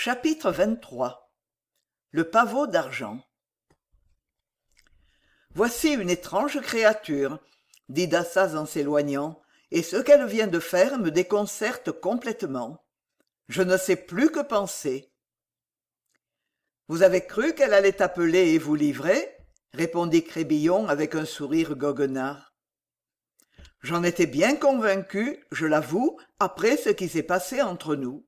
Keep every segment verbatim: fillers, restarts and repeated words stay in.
Chapitre vingt-trois. Le pavot d'argent. Voici une étrange créature, dit Dassaz en s'éloignant, et ce qu'elle vient de faire me déconcerte complètement. Je ne sais plus que penser. Vous avez cru qu'elle allait appeler et vous livrer? Répondit Crébillon avec un sourire goguenard. J'en étais bien convaincu, je l'avoue, après ce qui s'est passé entre nous.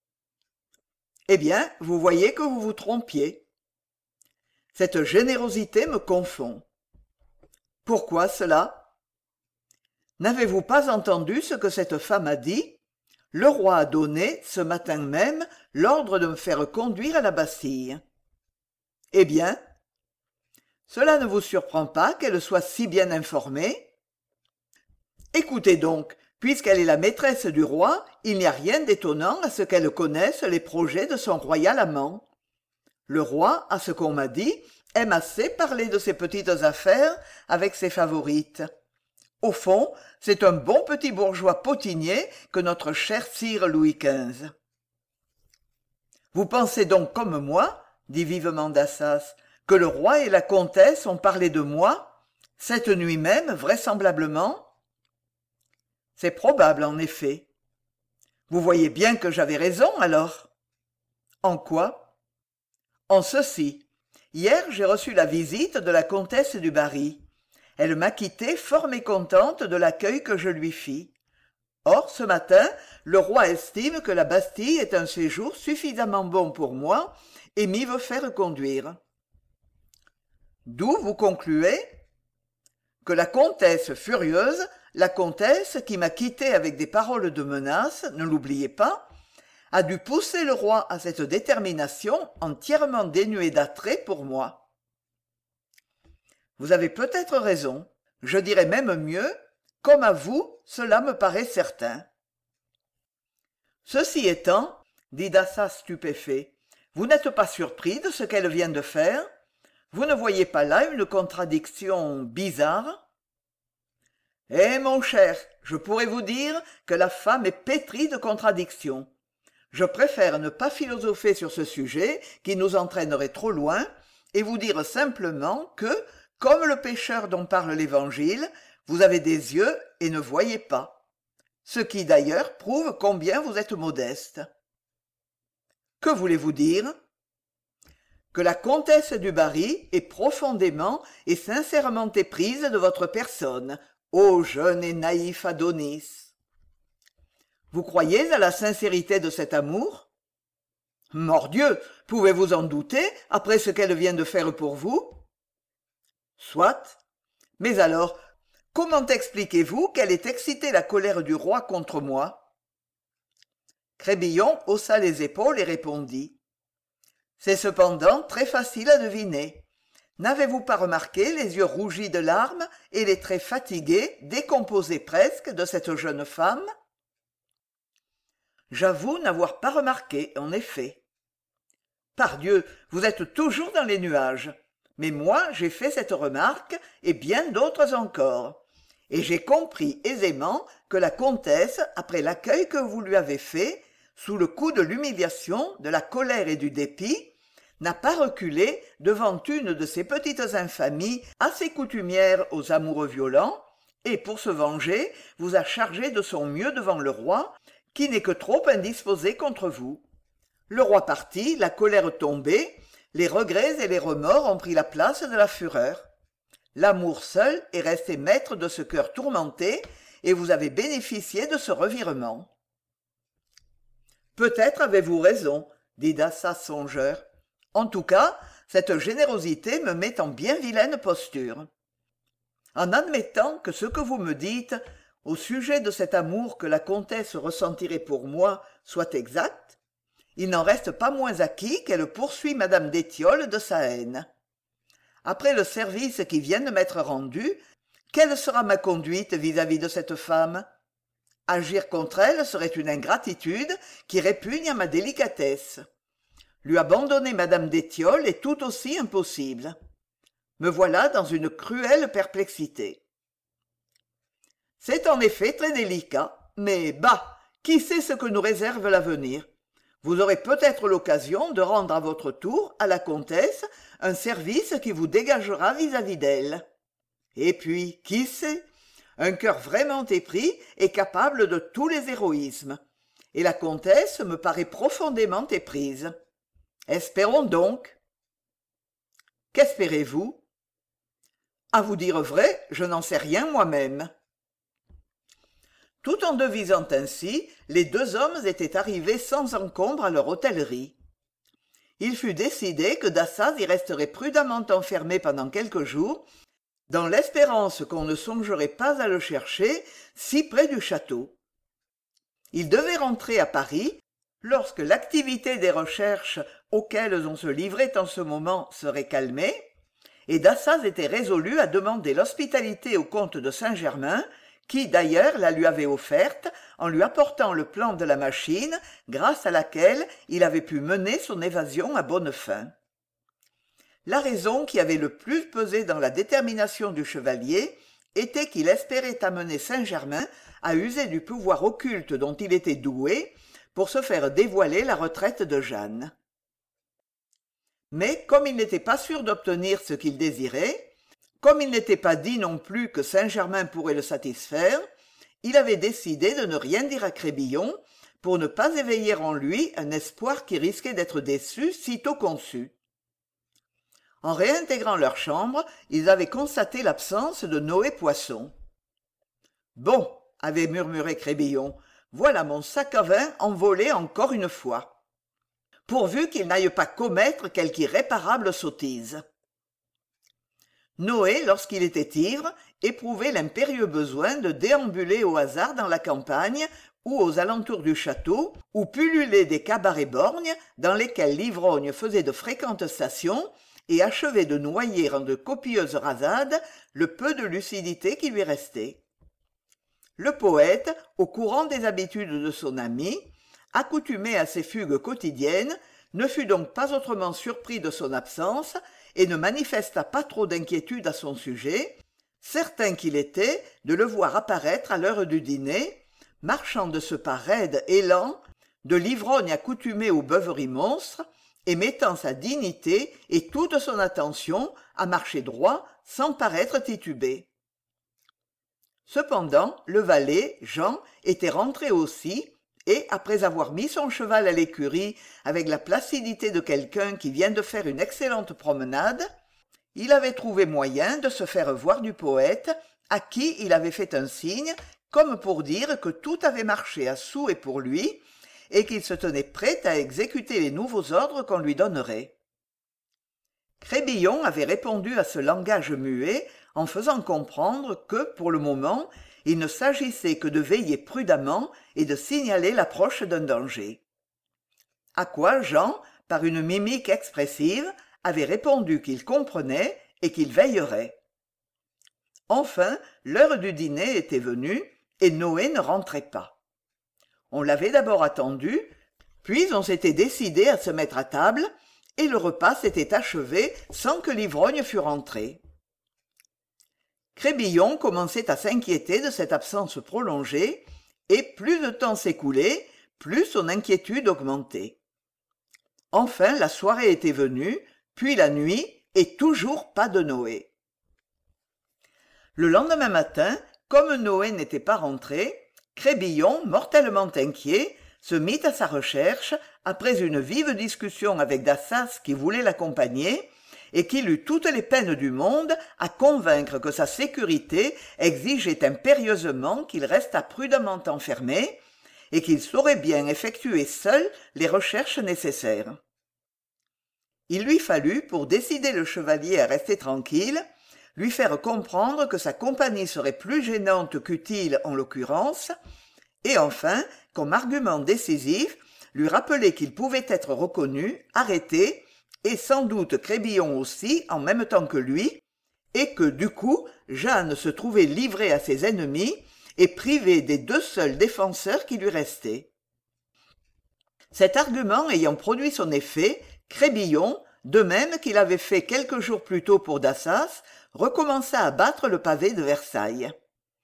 Eh bien, vous voyez que vous vous trompiez. Cette générosité me confond. Pourquoi cela? N'avez-vous pas entendu ce que cette femme a dit? Le roi a donné, ce matin même, l'ordre de me faire conduire à la Bastille. Eh bien? Cela ne vous surprend pas qu'elle soit si bien informée? Écoutez donc, puisqu'elle est la maîtresse du roi, il n'y a rien d'étonnant à ce qu'elle connaisse les projets de son royal amant. Le roi, à ce qu'on m'a dit, aime assez parler de ses petites affaires avec ses favorites. Au fond, c'est un bon petit bourgeois potinier que notre cher sire Louis quinze. Vous pensez donc comme moi, dit vivement Dassaz, que le roi et la comtesse ont parlé de moi, cette nuit même, vraisemblablement? C'est probable, en effet. Vous voyez bien que j'avais raison, alors. En quoi? En ceci. Hier, j'ai reçu la visite de la comtesse du Barry. Elle m'a quitté fort mécontente de l'accueil que je lui fis. Or, ce matin, le roi estime que la Bastille est un séjour suffisamment bon pour moi et m'y veut faire conduire. D'où vous concluez que la comtesse furieuse, la comtesse qui m'a quitté avec des paroles de menace, ne l'oubliez pas, a dû pousser le roi à cette détermination entièrement dénuée d'attrait pour moi. Vous avez peut-être raison, je dirais même mieux, comme à vous, cela me paraît certain. Ceci étant, dit Dassaz stupéfait, vous n'êtes pas surpris de ce qu'elle vient de faire? Vous ne voyez pas là une contradiction bizarre? Eh, mon cher, je pourrais vous dire que la femme est pétrie de contradictions. Je préfère ne pas philosopher sur ce sujet qui nous entraînerait trop loin et vous dire simplement que, comme le pécheur dont parle l'Évangile, vous avez des yeux et ne voyez pas. Ce qui d'ailleurs prouve combien vous êtes modeste. Que voulez-vous dire? Que la comtesse du Barry est profondément et sincèrement éprise de votre personne, ô jeune et naïf Adonis. Vous croyez à la sincérité de cet amour? Mordieu, pouvez-vous en douter après ce qu'elle vient de faire pour vous? Soit. Mais alors, comment expliquez-vous qu'elle ait excité la colère du roi contre moi? Crébillon haussa les épaules et répondit. C'est cependant très facile à deviner. N'avez-vous pas remarqué les yeux rougis de larmes et les traits fatigués, décomposés presque, de cette jeune femme? J'avoue n'avoir pas remarqué, en effet. Pardieu, vous êtes toujours dans les nuages. Mais moi, j'ai fait cette remarque, et bien d'autres encore. Et j'ai compris aisément que la comtesse, après l'accueil que vous lui avez fait, sous le coup de l'humiliation, de la colère et du dépit, n'a pas reculé devant une de ces petites infamies assez coutumières aux amoureux violents, et pour se venger, vous a chargé de son mieux devant le roi, qui n'est que trop indisposé contre vous. Le roi parti, la colère tombée, les regrets et les remords ont pris la place de la fureur. L'amour seul est resté maître de ce cœur tourmenté, et vous avez bénéficié de ce revirement. Peut-être avez-vous raison, dit Dassaz songeur. En tout cas, cette générosité me met en bien vilaine posture. En admettant que ce que vous me dites au sujet de cet amour que la comtesse ressentirait pour moi soit exact, il n'en reste pas moins acquis qu'elle poursuit madame d'Étiolles de sa haine. Après le service qui vient de m'être rendu, quelle sera ma conduite vis-à-vis de cette femme? Agir contre elle serait une ingratitude qui répugne à ma délicatesse. Lui abandonner madame d'Étiolles est tout aussi impossible. Me voilà dans une cruelle perplexité. C'est en effet très délicat, mais bah, qui sait ce que nous réserve l'avenir? Vous aurez peut-être l'occasion de rendre à votre tour à la comtesse un service qui vous dégagera vis-à-vis d'elle. Et puis, qui sait, un cœur vraiment épris est capable de tous les héroïsmes, et la comtesse me paraît profondément éprise. Espérons donc. Qu'espérez-vous? À vous dire vrai, je n'en sais rien moi-même. Tout en devisant ainsi, les deux hommes étaient arrivés sans encombre à leur hôtellerie. Il fut décidé que Dassaz y resterait prudemment enfermé pendant quelques jours, dans l'espérance qu'on ne songerait pas à le chercher si près du château. Il devait rentrer à Paris lorsque l'activité des recherches auxquelles on se livrait en ce moment serait calmée, et Dassaz était résolu à demander l'hospitalité au comte de Saint-Germain, qui d'ailleurs la lui avait offerte en lui apportant le plan de la machine grâce à laquelle il avait pu mener son évasion à bonne fin. La raison qui avait le plus pesé dans la détermination du chevalier était qu'il espérait amener Saint-Germain à user du pouvoir occulte dont il était doué pour se faire dévoiler la retraite de Jeanne. Mais comme il n'était pas sûr d'obtenir ce qu'il désirait, comme il n'était pas dit non plus que Saint-Germain pourrait le satisfaire, il avait décidé de ne rien dire à Crébillon pour ne pas éveiller en lui un espoir qui risquait d'être déçu sitôt conçu. En réintégrant leur chambre, ils avaient constaté l'absence de Noé Poisson. « Bon, » avait murmuré Crébillon, « voilà mon sac à vin envolé encore une fois. Pourvu qu'il n'aille pas commettre quelque irréparable sottise. » Noé, lorsqu'il était ivre, éprouvait l'impérieux besoin de déambuler au hasard dans la campagne ou aux alentours du château, où pullulaient des cabarets borgnes dans lesquels l'ivrogne faisait de fréquentes stations et achevait de noyer en de copieuses rasades le peu de lucidité qui lui restait. Le poète, au courant des habitudes de son ami, accoutumé à ces fugues quotidiennes, ne fut donc pas autrement surpris de son absence et ne manifesta pas trop d'inquiétude à son sujet, certain qu'il était de le voir apparaître à l'heure du dîner, marchant de ce pas raide et lent, de l'ivrogne accoutumé aux beuveries monstres, et mettant sa dignité et toute son attention à marcher droit sans paraître titubé. Cependant, le valet, Jean, était rentré aussi, et, après avoir mis son cheval à l'écurie avec la placidité de quelqu'un qui vient de faire une excellente promenade, il avait trouvé moyen de se faire voir du poète, à qui il avait fait un signe, comme pour dire que tout avait marché à souhait pour lui, et qu'il se tenait prêt à exécuter les nouveaux ordres qu'on lui donnerait. Crébillon avait répondu à ce langage muet en faisant comprendre que, pour le moment, il ne s'agissait que de veiller prudemment et de signaler l'approche d'un danger. À quoi Jean, par une mimique expressive, avait répondu qu'il comprenait et qu'il veillerait. Enfin, l'heure du dîner était venue et Noé ne rentrait pas. On l'avait d'abord attendu, puis on s'était décidé à se mettre à table, et le repas s'était achevé sans que l'ivrogne fût rentré. Crébillon commençait à s'inquiéter de cette absence prolongée, et plus le temps s'écoulait, plus son inquiétude augmentait. Enfin, la soirée était venue, puis la nuit, et toujours pas de Noé. Le lendemain matin, comme Noé n'était pas rentré, Crébillon, mortellement inquiet, se mit à sa recherche après une vive discussion avec Dassaz qui voulait l'accompagner et qu'il eut toutes les peines du monde à convaincre que sa sécurité exigeait impérieusement qu'il restât prudemment enfermé et qu'il saurait bien effectuer seul les recherches nécessaires. Il lui fallut, pour décider le chevalier à rester tranquille, lui faire comprendre que sa compagnie serait plus gênante qu'utile en l'occurrence, et enfin, comme argument décisif, lui rappeler qu'il pouvait être reconnu, arrêté, et sans doute Crébillon aussi en même temps que lui, et que, du coup, Jeanne se trouvait livrée à ses ennemis et privée des deux seuls défenseurs qui lui restaient. Cet argument ayant produit son effet, Crébillon, de même qu'il avait fait quelques jours plus tôt pour Dassaz, recommença à battre le pavé de Versailles.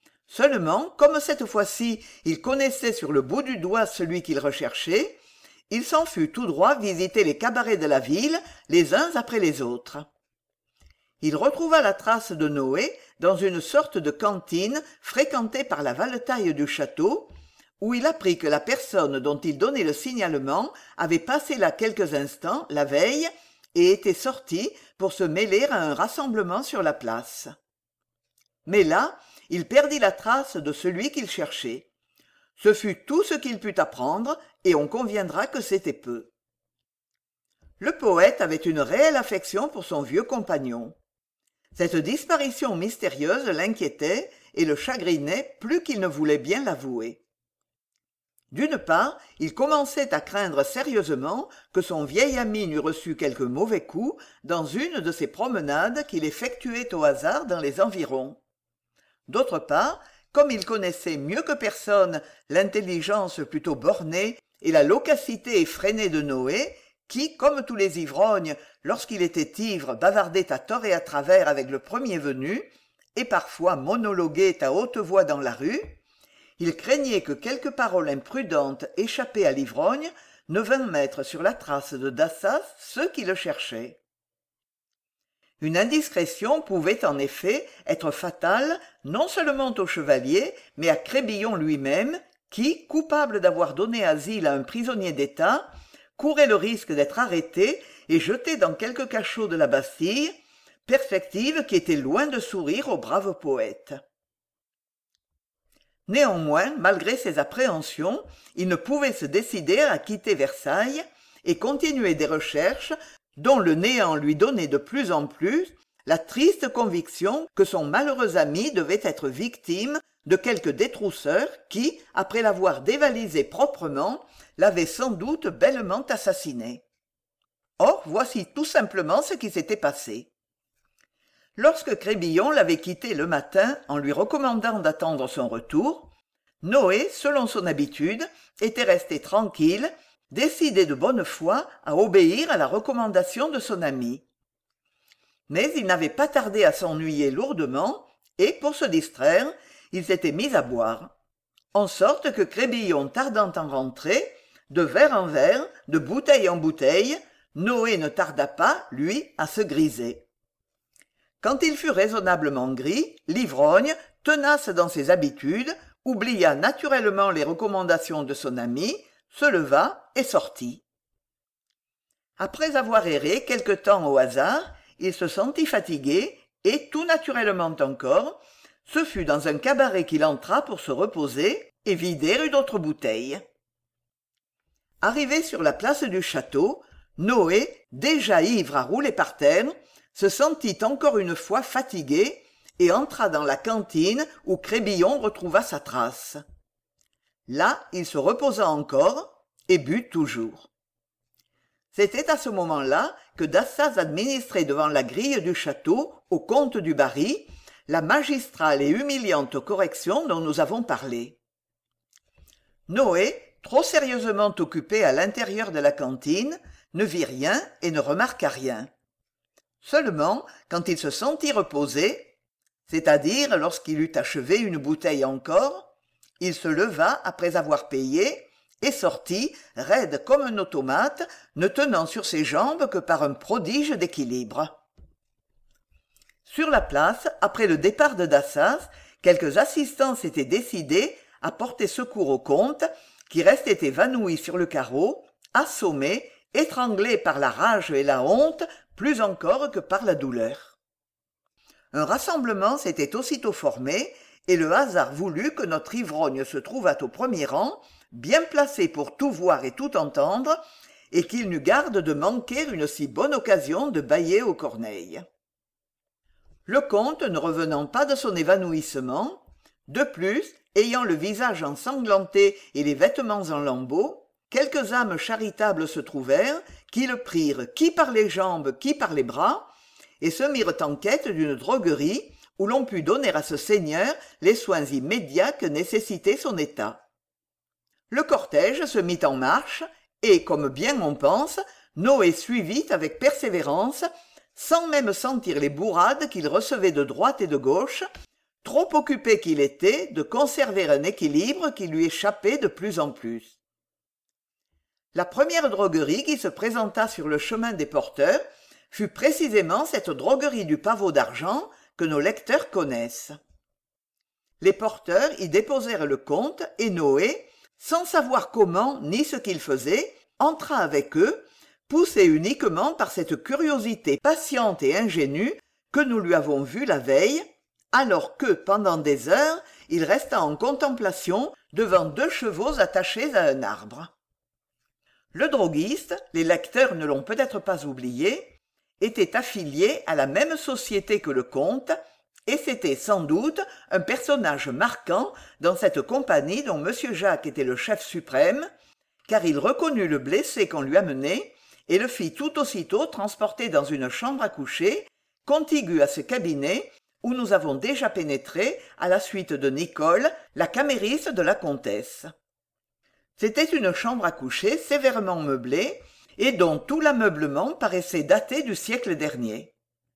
Seulement, comme cette fois-ci il connaissait sur le bout du doigt celui qu'il recherchait, il s'en fut tout droit visiter les cabarets de la ville, les uns après les autres. Il retrouva la trace de Noé dans une sorte de cantine fréquentée par la valetaille du château, où il apprit que la personne dont il donnait le signalement avait passé là quelques instants, la veille, et était sortie pour se mêler à un rassemblement sur la place. Mais là, il perdit la trace de celui qu'il cherchait. Ce fut tout ce qu'il put apprendre, et on conviendra que c'était peu. Le poète avait une réelle affection pour son vieux compagnon. Cette disparition mystérieuse l'inquiétait et le chagrinait plus qu'il ne voulait bien l'avouer. D'une part, il commençait à craindre sérieusement que son vieil ami n'eût reçu quelque mauvais coup dans une de ces promenades qu'il effectuait au hasard dans les environs. D'autre part, comme il connaissait mieux que personne l'intelligence plutôt bornée et la loquacité effrénée de Noé, qui, comme tous les ivrognes, lorsqu'il était ivre, bavardait à tort et à travers avec le premier venu, et parfois monologuait à haute voix dans la rue, il craignait que quelque parole imprudente échappée à l'ivrogne ne vînt mettre sur la trace de Dassas ceux qui le cherchaient. Une indiscrétion pouvait en effet être fatale non seulement au chevalier, mais à Crébillon lui-même, qui, coupable d'avoir donné asile à un prisonnier d'État, courait le risque d'être arrêté et jeté dans quelque cachot de la Bastille, perspective qui était loin de sourire au brave poète. Néanmoins, malgré ses appréhensions, il ne pouvait se décider à quitter Versailles et continuer des recherches dont le néant lui donnait de plus en plus la triste conviction que son malheureux ami devait être victime de quelque détrousseur qui, après l'avoir dévalisé proprement, l'avait sans doute bellement assassiné. Or, voici tout simplement ce qui s'était passé. Lorsque Crébillon l'avait quitté le matin en lui recommandant d'attendre son retour, Noé, selon son habitude, était resté tranquille, décidé de bonne foi à obéir à la recommandation de son ami. Mais il n'avait pas tardé à s'ennuyer lourdement, et, pour se distraire, il s'était mis à boire. En sorte que Crébillon tardant en rentrer, de verre en verre, de bouteille en bouteille, Noé ne tarda pas, lui, à se griser. Quand il fut raisonnablement gris, l'ivrogne, tenace dans ses habitudes, oublia naturellement les recommandations de son ami, se leva et sortit. Après avoir erré quelque temps au hasard, il se sentit fatigué et, tout naturellement encore, ce fut dans un cabaret qu'il entra pour se reposer et vider une autre bouteille. Arrivé sur la place du château, Noé, déjà ivre à rouler par terre, se sentit encore une fois fatigué et entra dans la cantine où Crébillon retrouva sa trace. Là, il se reposa encore et but toujours. C'était à ce moment-là que Dassaz administrait devant la grille du château, au comte du Barry, la magistrale et humiliante correction dont nous avons parlé. Noé, trop sérieusement occupé à l'intérieur de la cantine, ne vit rien et ne remarqua rien. Seulement, quand il se sentit reposé, c'est-à-dire lorsqu'il eut achevé une bouteille encore, il se leva après avoir payé et sortit, raide comme un automate, ne tenant sur ses jambes que par un prodige d'équilibre. Sur la place, après le départ de Dassaz, quelques assistants s'étaient décidés à porter secours au comte, qui restait évanoui sur le carreau, assommé, étranglé par la rage et la honte, plus encore que par la douleur. Un rassemblement s'était aussitôt formé, et le hasard voulut que notre ivrogne se trouvât au premier rang, bien placé pour tout voir et tout entendre, et qu'il n'eût garde de manquer une si bonne occasion de bâiller aux corneilles. Le comte, ne revenant pas de son évanouissement, de plus, ayant le visage ensanglanté et les vêtements en lambeaux, quelques âmes charitables se trouvèrent, qui le prirent qui par les jambes, qui par les bras, et se mirent en quête d'une droguerie où l'on pût donner à ce seigneur les soins immédiats que nécessitait son état. Le cortège se mit en marche, et, comme bien on pense, Noé suivit avec persévérance, sans même sentir les bourrades qu'il recevait de droite et de gauche, trop occupé qu'il était de conserver un équilibre qui lui échappait de plus en plus. La première droguerie qui se présenta sur le chemin des porteurs fut précisément cette droguerie du pavot d'argent que nos lecteurs connaissent. Les porteurs y déposèrent le comte et Noé, sans savoir comment ni ce qu'il faisait, entra avec eux, poussé uniquement par cette curiosité patiente et ingénue que nous lui avons vue la veille, alors que, pendant des heures, il resta en contemplation devant deux chevaux attachés à un arbre. Le droguiste, les lecteurs ne l'ont peut-être pas oublié, était affilié à la même société que le comte, et c'était sans doute un personnage marquant dans cette compagnie dont M. Jacques était le chef suprême, car il reconnut le blessé qu'on lui amenait et le fit tout aussitôt transporter dans une chambre à coucher, contiguë à ce cabinet où nous avons déjà pénétré, à la suite de Nicole, la camériste de la comtesse. C'était une chambre à coucher sévèrement meublée, et dont tout l'ameublement paraissait dater du siècle dernier.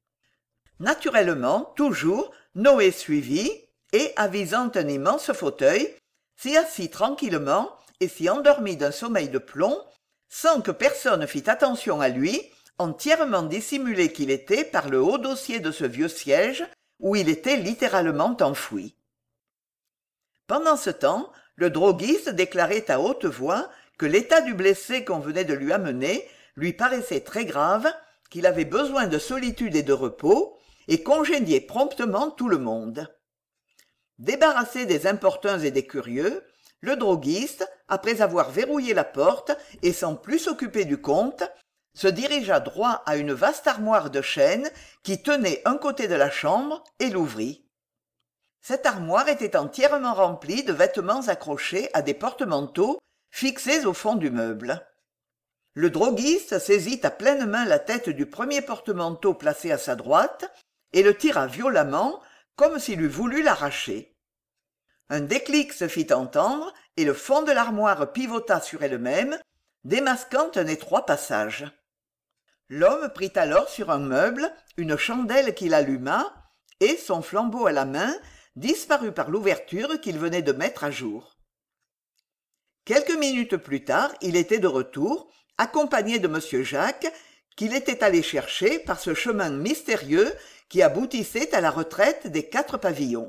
Naturellement, toujours, Noé suivit, et, avisant un immense fauteuil, s'y assit tranquillement et s'y endormit d'un sommeil de plomb, sans que personne fît attention à lui, entièrement dissimulé qu'il était par le haut dossier de ce vieux siège, où il était littéralement enfoui. Pendant ce temps, le droguiste déclarait à haute voix que l'état du blessé qu'on venait de lui amener lui paraissait très grave, qu'il avait besoin de solitude et de repos, et congédiait promptement tout le monde. Débarrassé des importuns et des curieux, le droguiste, après avoir verrouillé la porte et sans plus s'occuper du comte, se dirigea droit à une vaste armoire de chêne qui tenait un côté de la chambre et l'ouvrit. Cette armoire était entièrement remplie de vêtements accrochés à des porte-manteaux fixés au fond du meuble. Le droguiste saisit à pleine main la tête du premier porte-manteau placé à sa droite et le tira violemment, comme s'il eût voulu l'arracher. Un déclic se fit entendre et le fond de l'armoire pivota sur elle-même, démasquant un étroit passage. L'homme prit alors sur un meuble une chandelle qu'il alluma et, son flambeau à la main, disparut par l'ouverture qu'il venait de mettre à jour. Quelques minutes plus tard, il était de retour, accompagné de M. Jacques, qu'il était allé chercher par ce chemin mystérieux qui aboutissait à la retraite des quatre pavillons.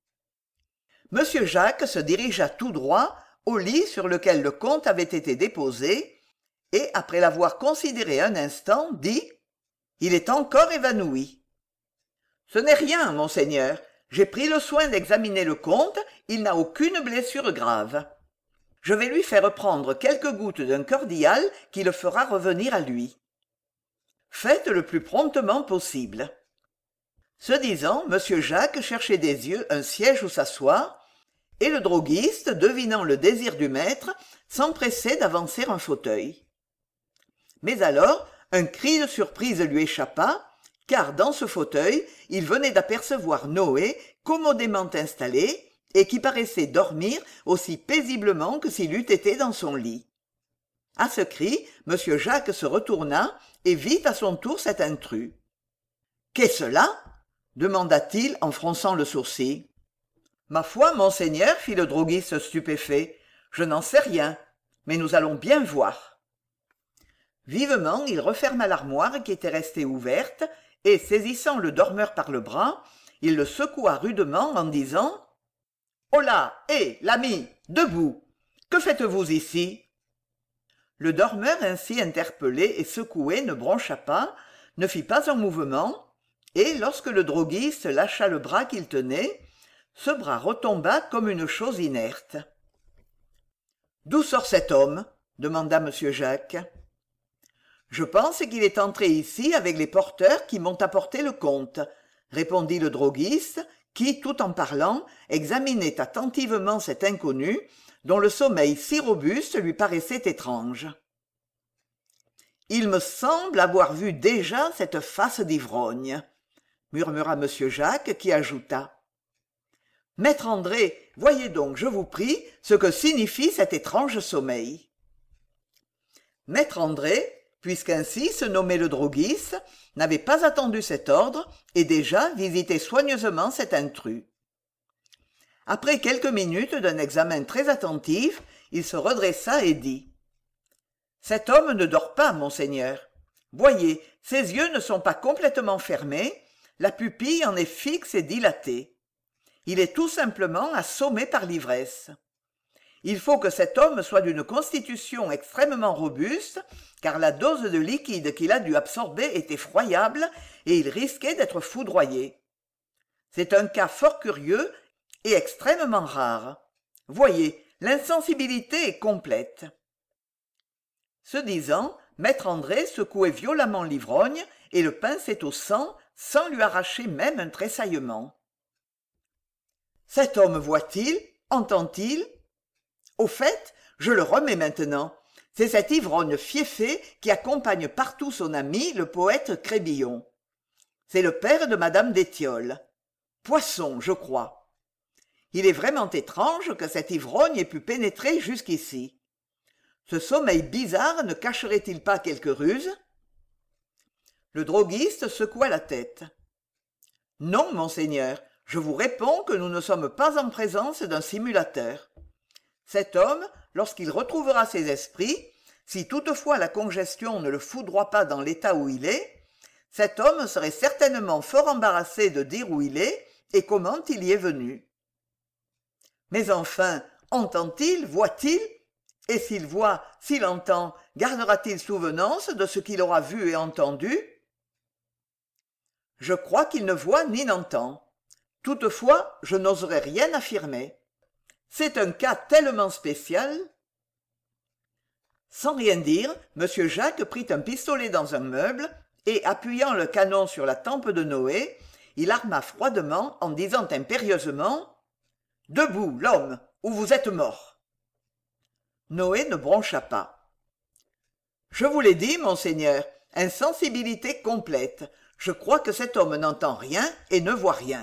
M. Jacques se dirigea tout droit au lit sur lequel le comte avait été déposé, et, après l'avoir considéré un instant, dit « Il est encore évanoui. »« Ce n'est rien, monseigneur. J'ai pris le soin d'examiner le comte, il n'a aucune blessure grave. Je vais lui faire prendre quelques gouttes d'un cordial qui le fera revenir à lui. Faites le plus promptement possible. » Ce disant, M. Jacques cherchait des yeux un siège où s'asseoir, et le droguiste, devinant le désir du maître, s'empressait d'avancer un fauteuil. Mais alors, un cri de surprise lui échappa, car dans ce fauteuil, il venait d'apercevoir Noé commodément installé et qui paraissait dormir aussi paisiblement que s'il eût été dans son lit. À ce cri, M. Jacques se retourna et vit à son tour cet intrus. « Qu'est-ce là ?» demanda-t-il en fronçant le sourcil. « Ma foi, monseigneur, fit le droguiste stupéfait, je n'en sais rien, mais nous allons bien voir. » Vivement, il referma l'armoire qui était restée ouverte et, saisissant le dormeur par le bras, il le secoua rudement en disant « Holà, hé, l'ami, debout! Que faites-vous ici ?» Le dormeur ainsi interpellé et secoué ne broncha pas, ne fit pas un mouvement, et lorsque le droguiste lâcha le bras qu'il tenait, ce bras retomba comme une chose inerte. « D'où sort cet homme ?» demanda M. Jacques. « Je pense qu'il est entré ici avec les porteurs qui m'ont apporté le comte, » répondit le droguiste, qui, tout en parlant, examinait attentivement cet inconnu, dont le sommeil si robuste lui paraissait étrange. « Il me semble avoir vu déjà cette face d'ivrogne, » murmura M. Jacques, qui ajouta. « Maître André, voyez donc, je vous prie, ce que signifie cet étrange sommeil. » Maître André, puisqu'ainsi se nommait le droguiste, n'avait pas attendu cet ordre et déjà visitait soigneusement cet intrus. Après quelques minutes d'un examen très attentif, il se redressa et dit Cet homme ne dort pas, monseigneur. Voyez, ses yeux ne sont pas complètement fermés, la pupille en est fixe et dilatée. Il est tout simplement assommé par l'ivresse. Il faut que cet homme soit d'une constitution extrêmement robuste, car la dose de liquide qu'il a dû absorber est effroyable et il risquait d'être foudroyé. C'est un cas fort curieux et extrêmement rare. Voyez, l'insensibilité est complète. Ce disant, maître André secouait violemment l'ivrogne et le pinçait au sang sans lui arracher même un tressaillement. Cet homme voit-il? Entend-il? Au fait, je le remets maintenant. C'est cet ivrogne fieffé qui accompagne partout son ami, le poète Crébillon. C'est le père de madame d'Étiole. Poisson, je crois. Il est vraiment étrange que cet ivrogne ait pu pénétrer jusqu'ici. Ce sommeil bizarre ne cacherait-il pas quelque ruse? Le droguiste secoua la tête. Non, monseigneur, je vous réponds que nous ne sommes pas en présence d'un simulateur. Cet homme, lorsqu'il retrouvera ses esprits, si toutefois la congestion ne le foudroie pas dans l'état où il est, cet homme serait certainement fort embarrassé de dire où il est et comment il y est venu. Mais enfin, entend-il, voit-il? Et s'il voit, s'il entend, gardera-t-il souvenance de ce qu'il aura vu et entendu? Je crois qu'il ne voit ni n'entend. Toutefois, je n'oserais rien affirmer. C'est un cas tellement spécial. Sans rien dire, m. Jacques prit un pistolet dans un meuble et, appuyant le canon sur la tempe de Noé, il arma froidement en disant impérieusement « Debout, l'homme, ou vous êtes mort !» Noé ne broncha pas. « Je vous l'ai dit, monseigneur, insensibilité complète. Je crois que cet homme n'entend rien et ne voit rien. »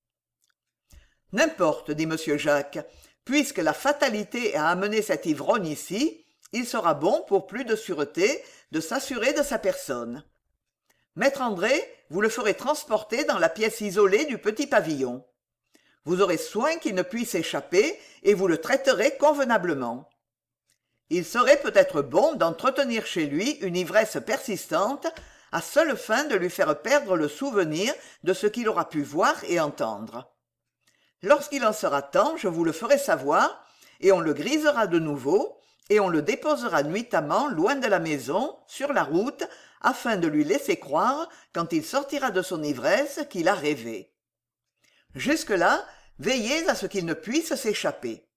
« N'importe, dit m. Jacques, puisque la fatalité a amené cet ivrogne ici, il sera bon, pour plus de sûreté, de s'assurer de sa personne. Maître André, vous le ferez transporter dans la pièce isolée du petit pavillon. Vous aurez soin qu'il ne puisse échapper et vous le traiterez convenablement. Il serait peut-être bon d'entretenir chez lui une ivresse persistante, à seule fin de lui faire perdre le souvenir de ce qu'il aura pu voir et entendre. Lorsqu'il en sera temps, je vous le ferai savoir, et on le grisera de nouveau, et on le déposera nuitamment loin de la maison, sur la route, afin de lui laisser croire, quand il sortira de son ivresse, qu'il a rêvé. Jusque-là, veillez à ce qu'il ne puisse s'échapper.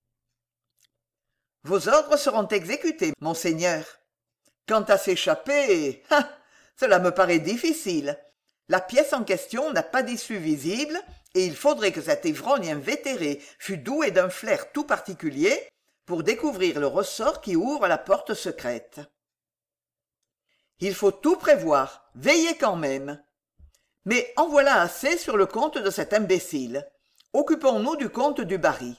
Vos ordres seront exécutés, monseigneur. Quant à s'échapper, ah, cela me paraît difficile. La pièce en question n'a pas d'issue visible, et il faudrait que cet ivrogne invétéré fût doué d'un flair tout particulier pour découvrir le ressort qui ouvre la porte secrète. Il faut tout prévoir, veillez quand même. Mais en voilà assez sur le compte de cet imbécile. Occupons-nous du compte du Barry.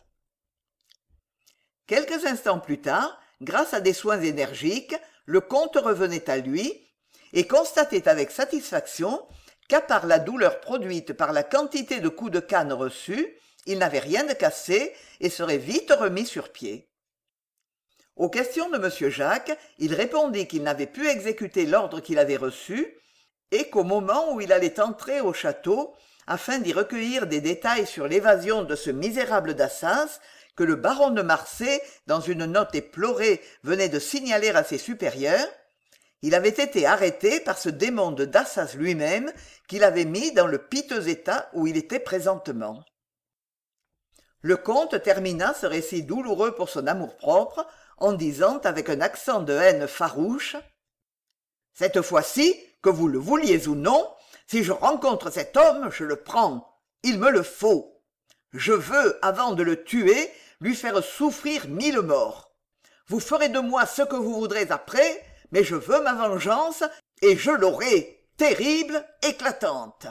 Quelques instants plus tard, grâce à des soins énergiques, le comte revenait à lui et constatait avec satisfaction qu'à part la douleur produite par la quantité de coups de canne reçus, il n'avait rien de cassé et serait vite remis sur pied. Aux questions de m. Jacques, il répondit qu'il n'avait pu exécuter l'ordre qu'il avait reçu et qu'au moment où il allait entrer au château, afin d'y recueillir des détails sur l'évasion de ce misérable d'Assas, que le baron de Marsay, dans une note éplorée, venait de signaler à ses supérieurs, il avait été arrêté par ce démon de Dassas lui-même qui l'avait mis dans le piteux état où il était présentement. Le comte termina ce récit douloureux pour son amour-propre en disant avec un accent de haine farouche « Cette fois-ci, que vous le vouliez ou non, si je rencontre cet homme, je le prends. Il me le faut. Je veux, avant de le tuer, lui faire souffrir mille morts. Vous ferez de moi ce que vous voudrez après, mais je veux ma vengeance, et je l'aurai, terrible, éclatante.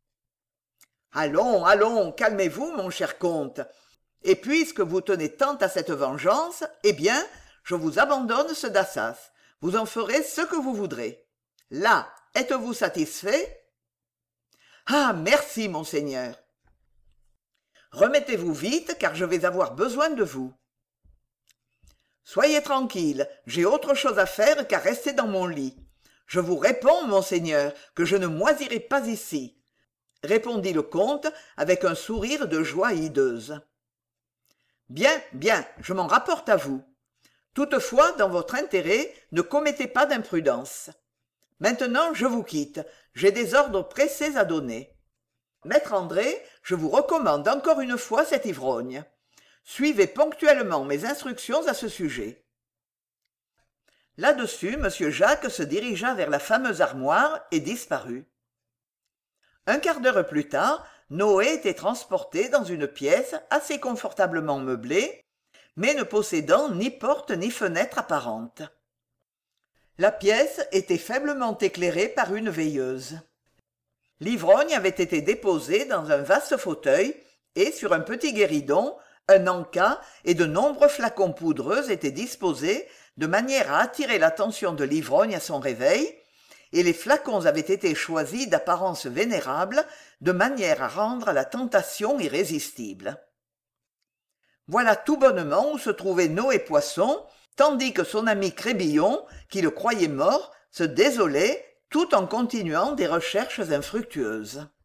Allons, allons, calmez-vous, mon cher comte, et puisque vous tenez tant à cette vengeance, eh bien, je vous abandonne ce Dassas. Vous en ferez ce que vous voudrez. Là, êtes-vous satisfait? Ah, merci, monseigneur. Remettez-vous vite, car je vais avoir besoin de vous. soyez tranquille, j'ai autre chose à faire qu'à rester dans mon lit. Je vous réponds, monseigneur, que je ne moisirai pas ici, répondit le comte avec un sourire de joie hideuse. Bien, bien, je m'en rapporte à vous. Toutefois, dans votre intérêt, ne commettez pas d'imprudence. Maintenant, je vous quitte, j'ai des ordres pressés à donner. Maître André, je vous recommande encore une fois cet ivrogne. Suivez ponctuellement mes instructions à ce sujet. Là-dessus, m. Jacques se dirigea vers la fameuse armoire et disparut. Un quart d'heure plus tard, Noé était transporté dans une pièce assez confortablement meublée, mais ne possédant ni porte ni fenêtre apparente. La pièce était faiblement éclairée par une veilleuse. L'ivrogne avait été déposé dans un vaste fauteuil et, sur un petit guéridon, un en-cas et de nombreux flacons poudreux étaient disposés de manière à attirer l'attention de l'ivrogne à son réveil, et les flacons avaient été choisis d'apparence vénérable de manière à rendre la tentation irrésistible. Voilà tout bonnement où se trouvait Noé Poisson, tandis que son ami Crébillon, qui le croyait mort, se désolait tout en continuant des recherches infructueuses.